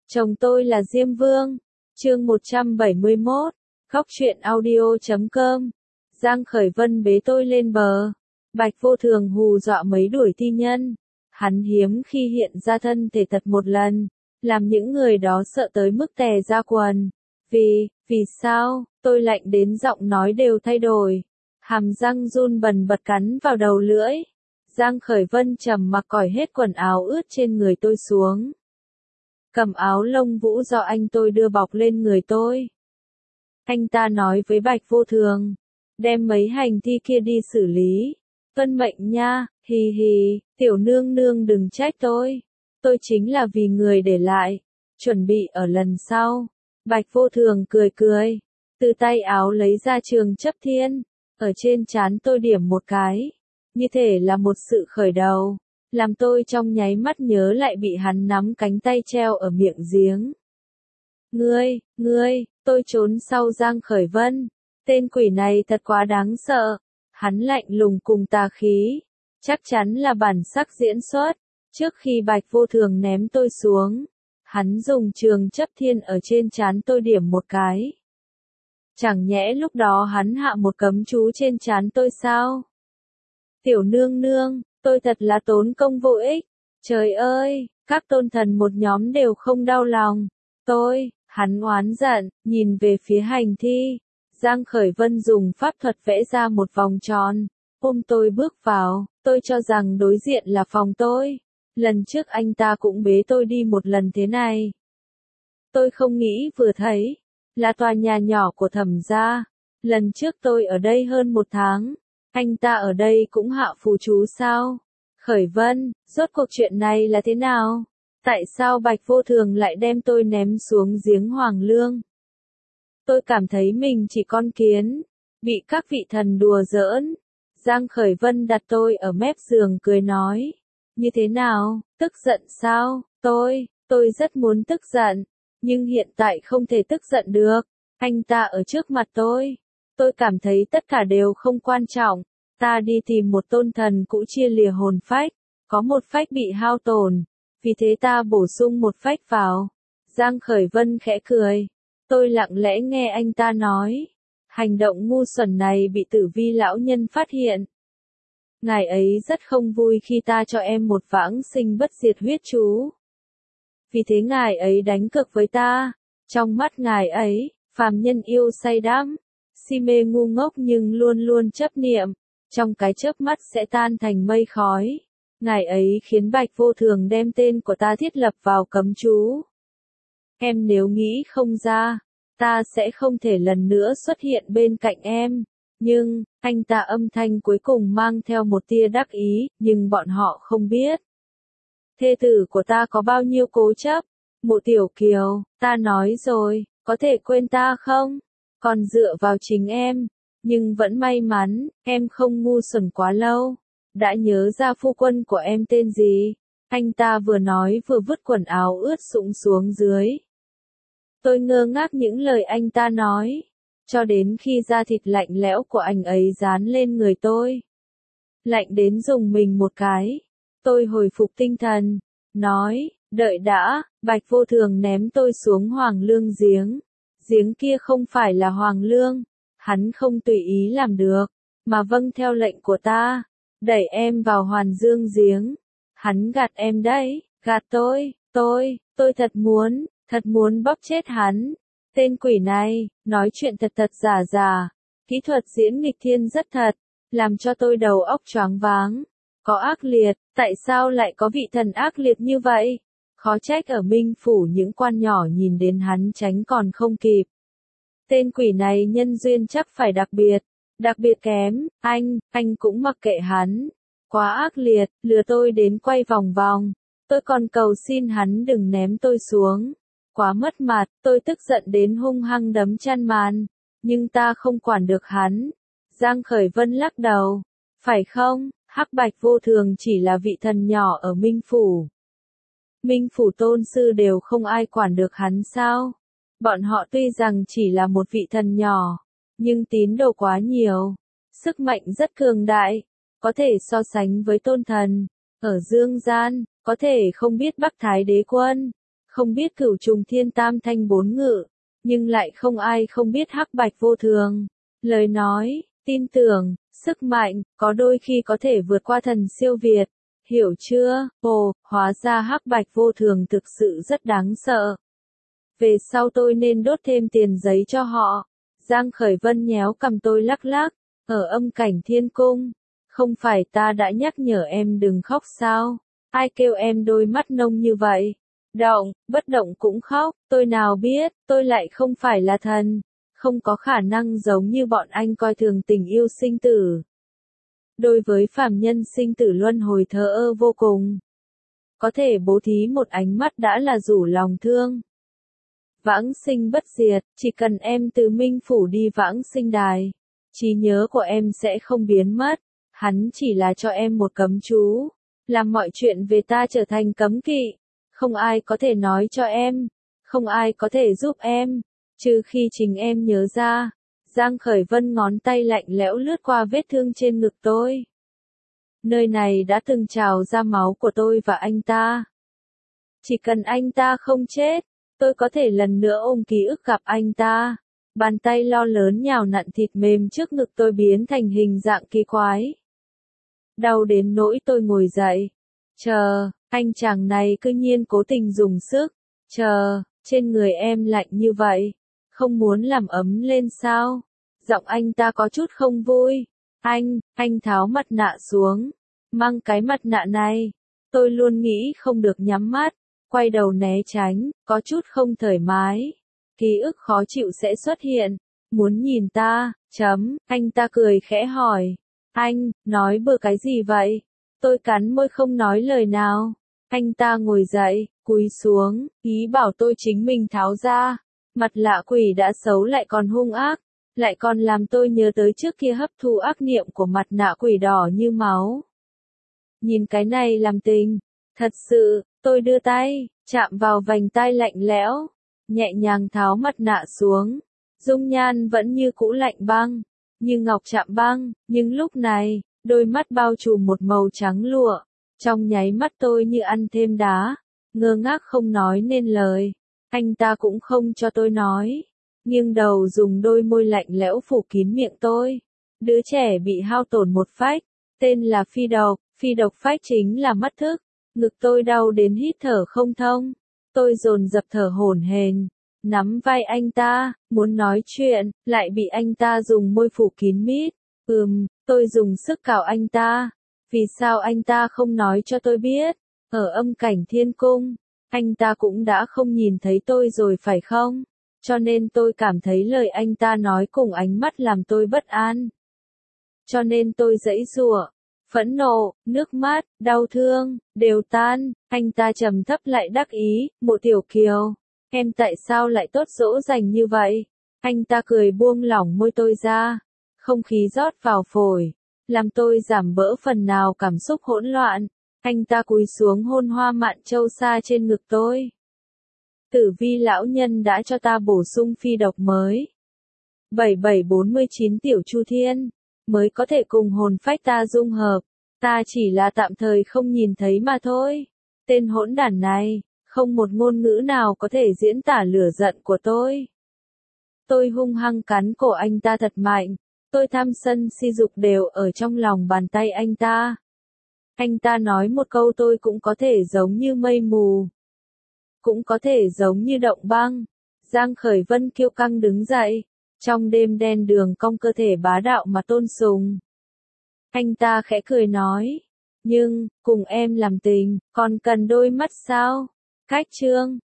Chồng tôi là Diêm Vương. Chương 171. Góc truyện audio.com. Giang Khởi Vân bế tôi lên bờ. Bạch Vô Thường hù dọa mấy đuổi thi nhân. Hắn hiếm khi hiện ra thân thể thật một lần, làm những người đó sợ tới mức tè ra quần. Vì sao? Tôi lạnh đến giọng nói đều thay đổi. Hàm răng run bần bật cắn vào đầu lưỡi. Giang Khởi Vân trầm mặc cởi hết quần áo ướt trên người tôi xuống. Cầm áo lông vũ do anh tôi đưa bọc lên người tôi. Anh ta nói với Bạch Vô Thường, đem mấy hành thi kia đi xử lý. Tuân mệnh nha, hì hì, tiểu nương nương đừng trách tôi. Tôi chính là vì người để lại, chuẩn bị ở lần sau. Bạch Vô Thường cười cười, từ tay áo lấy ra trường chấp thiên, ở trên trán tôi điểm một cái. Như thể là một sự khởi đầu, làm tôi trong nháy mắt nhớ lại bị hắn nắm cánh tay treo ở miệng giếng. Ngươi, tôi trốn sau Giang Khởi Vân. Tên quỷ này thật quá đáng sợ. Hắn lạnh lùng cùng tà khí. Chắc chắn là bản sắc diễn xuất. Trước khi Bạch Vô Thường ném tôi xuống, hắn dùng trường chấp thiên ở trên trán tôi điểm một cái. Chẳng nhẽ lúc đó hắn hạ một cấm chú trên trán tôi sao? Tiểu nương nương, tôi thật là tốn công vô ích. Trời ơi, các tôn thần một nhóm đều không đau lòng. Hắn oán giận, nhìn về phía hành thi. Giang Khởi Vân dùng pháp thuật vẽ ra một vòng tròn. Ôm tôi bước vào, tôi cho rằng đối diện là phòng tôi. Lần trước anh ta cũng bế tôi đi một lần thế này. Tôi không nghĩ vừa thấy, là tòa nhà nhỏ của Thẩm gia. Lần trước tôi ở đây hơn một tháng, anh ta ở đây cũng hạ phù chú sao? Khởi Vân, rốt cuộc chuyện này là thế nào? Tại sao Bạch Vô Thường lại đem tôi ném xuống giếng Hoàng Lương? Tôi cảm thấy mình chỉ con kiến, bị các vị thần đùa giỡn. Giang Khởi Vân đặt tôi ở mép giường cười nói. Như thế nào, tức giận sao? Tôi rất muốn tức giận, nhưng hiện tại không thể tức giận được. Anh ta ở trước mặt tôi cảm thấy tất cả đều không quan trọng. Ta đi tìm một tôn thần cũ chia lìa hồn phách, có một phách bị hao tổn, vì thế ta bổ sung một phách vào. Giang Khởi Vân khẽ cười. Tôi lặng lẽ nghe anh ta nói. Hành động ngu xuẩn này bị Tử Vi lão nhân phát hiện. Ngài ấy rất không vui khi ta cho em một vãng sinh bất diệt huyết chú. Vì thế ngài ấy đánh cược với ta. Trong mắt ngài ấy, phàm nhân yêu say đắm, si mê ngu ngốc nhưng luôn luôn chấp niệm, trong cái chớp mắt sẽ tan thành mây khói. Ngài ấy khiến Bạch Vô Thường đem tên của ta thiết lập vào cấm chú. Em nếu nghĩ không ra, ta sẽ không thể lần nữa xuất hiện bên cạnh em. Nhưng, anh ta âm thanh cuối cùng mang theo một tia đắc ý, nhưng bọn họ không biết. Thê tử của ta có bao nhiêu cố chấp. Mộ Tiểu Kiều, ta nói rồi, có thể quên ta không? Còn dựa vào chính em. Nhưng vẫn may mắn, em không ngu xuẩn quá lâu. Đã nhớ ra phu quân của em tên gì? Anh ta vừa nói vừa vứt quần áo ướt sũng xuống dưới. Tôi ngơ ngác những lời anh ta nói, cho đến khi da thịt lạnh lẽo của anh ấy dán lên người tôi. Lạnh đến rùng mình một cái. Tôi hồi phục tinh thần, nói, đợi đã. Bạch Vô Thường ném tôi xuống Hoàng Lương giếng. Giếng kia không phải là Hoàng Lương. Hắn không tùy ý làm được, mà vâng theo lệnh của ta. Đẩy em vào Hoàn Dương giếng. Hắn gạt em đấy, gạt tôi thật muốn bóp chết hắn. Tên quỷ này, nói chuyện thật giả. Kỹ thuật diễn nghịch thiên rất thật, làm cho tôi đầu óc choáng váng. Có ác liệt, tại sao lại có vị thần ác liệt như vậy? Khó trách ở Minh Phủ những quan nhỏ nhìn đến hắn tránh còn không kịp. Tên quỷ này nhân duyên chắc phải đặc biệt kém. Anh cũng mặc kệ hắn. Quá ác liệt, lừa tôi đến quay vòng vòng. Tôi còn cầu xin hắn đừng ném tôi xuống. Quá mất mặt, tôi tức giận đến hung hăng đấm chăn màn. Nhưng ta không quản được hắn. Giang Khởi Vân lắc đầu. Phải không, Hắc Bạch Vô Thường chỉ là vị thần nhỏ ở Minh Phủ. Minh Phủ tôn sư đều không ai quản được hắn sao? Bọn họ tuy rằng chỉ là một vị thần nhỏ, nhưng tín đồ quá nhiều. Sức mạnh rất cường đại, có thể so sánh với tôn thần. Ở dương gian, có thể không biết Bắc Thái Đế Quân, Không biết cửu trùng thiên tam thanh bốn ngự, nhưng lại không ai không biết hắc bạch vô thường. Lời nói, tin tưởng, sức mạnh, có đôi khi có thể vượt qua thần siêu việt. Hiểu chưa? Ồ, hóa ra hắc bạch vô thường thực sự rất đáng sợ. Về sau tôi nên đốt thêm tiền giấy cho họ. Giang Khởi Vân nhéo cầm tôi lắc lắc, ở âm cảnh thiên cung. Không phải ta đã nhắc nhở em đừng khóc sao? Ai kêu em đôi mắt nông như vậy? Động, bất động cũng khóc, tôi nào biết, tôi lại không phải là thần. Không có khả năng giống như bọn anh coi thường tình yêu sinh tử. Đối với phàm nhân sinh tử luân hồi thờ ơ vô cùng. Có thể bố thí một ánh mắt đã là rủ lòng thương. Vãng sinh bất diệt, chỉ cần em từ Minh Phủ đi vãng sinh đài. Trí nhớ của em sẽ không biến mất. Hắn chỉ là cho em một cấm chú. Làm mọi chuyện về ta trở thành cấm kỵ. Không ai có thể nói cho em. Không ai có thể giúp em. Trừ khi chính em nhớ ra. Giang Khởi Vân ngón tay lạnh lẽo lướt qua vết thương trên ngực tôi. Nơi này đã từng trào ra máu của tôi và anh ta. Chỉ cần anh ta không chết, tôi có thể lần nữa ôm ký ức gặp anh ta. Bàn tay lo lớn nhào nặn thịt mềm trước ngực tôi biến thành hình dạng kỳ quái. Đau đến nỗi tôi ngồi dậy. Chờ, anh chàng này cứ nhiên cố tình dùng sức. Chờ, trên người em lạnh như vậy. Không muốn làm ấm lên sao? Giọng anh ta có chút không vui. Anh tháo mặt nạ xuống. Mang cái mặt nạ này. Tôi luôn nghĩ không được nhắm mắt. Quay đầu né tránh, có chút không thoải mái. Ký ức khó chịu sẽ xuất hiện. Muốn nhìn ta, anh ta cười khẽ hỏi. Anh, nói bừa cái gì vậy? Tôi cắn môi không nói lời nào. Anh ta ngồi dậy, cúi xuống, ý bảo tôi chính mình tháo ra. Mặt lạ quỷ đã xấu lại còn hung ác, lại còn làm tôi nhớ tới trước kia hấp thu ác niệm của mặt nạ quỷ đỏ như máu. Nhìn cái này làm tình, thật sự, tôi đưa tay, chạm vào vành tai lạnh lẽo, nhẹ nhàng tháo mặt nạ xuống. Dung nhan vẫn như cũ lạnh băng, như ngọc chạm băng, nhưng lúc này, đôi mắt bao trùm một màu trắng lụa. Trong nháy mắt tôi như ăn thêm đá, ngơ ngác không nói nên lời. Anh ta cũng không cho tôi nói, nghiêng đầu dùng đôi môi lạnh lẽo phủ kín miệng tôi. Đứa trẻ bị hao tổn một phách, tên là phi độc phách chính là mất thức. Ngực tôi đau đến hít thở không thông. Tôi dồn dập thở hổn hển, nắm vai anh ta, muốn nói chuyện, lại bị anh ta dùng môi phủ kín mít. Tôi dùng sức cào anh ta. Vì sao anh ta không nói cho tôi biết? Ở âm cảnh thiên cung, anh ta cũng đã không nhìn thấy tôi rồi phải không? Cho nên tôi cảm thấy lời anh ta nói cùng ánh mắt làm tôi bất an. Cho nên tôi giãy giụa, phẫn nộ, nước mắt, đau thương, đều tan. Anh ta trầm thấp lại đắc ý, Mộ Tiểu Kiều, em tại sao lại tốt dỗ dành như vậy? Anh ta cười buông lỏng môi tôi ra, không khí rót vào phổi, làm tôi giảm bỡ phần nào cảm xúc hỗn loạn. Anh ta cúi xuống hôn hoa mạn châu sa trên ngực tôi. Tử Vi lão nhân đã cho ta bổ sung phi độc mới. 7749 Tiểu Chu Thiên, mới có thể cùng hồn phách ta dung hợp. Ta chỉ là tạm thời không nhìn thấy mà thôi. Tên hỗn đản này, không một ngôn ngữ nào có thể diễn tả lửa giận của tôi. Tôi hung hăng cắn cổ anh ta thật mạnh. Tôi tham sân si dục đều ở trong lòng bàn tay anh ta. Anh ta nói một câu tôi cũng có thể giống như mây mù. Cũng có thể giống như động băng. Giang Khởi Vân kiêu căng đứng dậy. Trong đêm đen đường cong cơ thể bá đạo mà tôn sùng. Anh ta khẽ cười nói. Nhưng, cùng em làm tình, còn cần đôi mắt sao? Cách chương.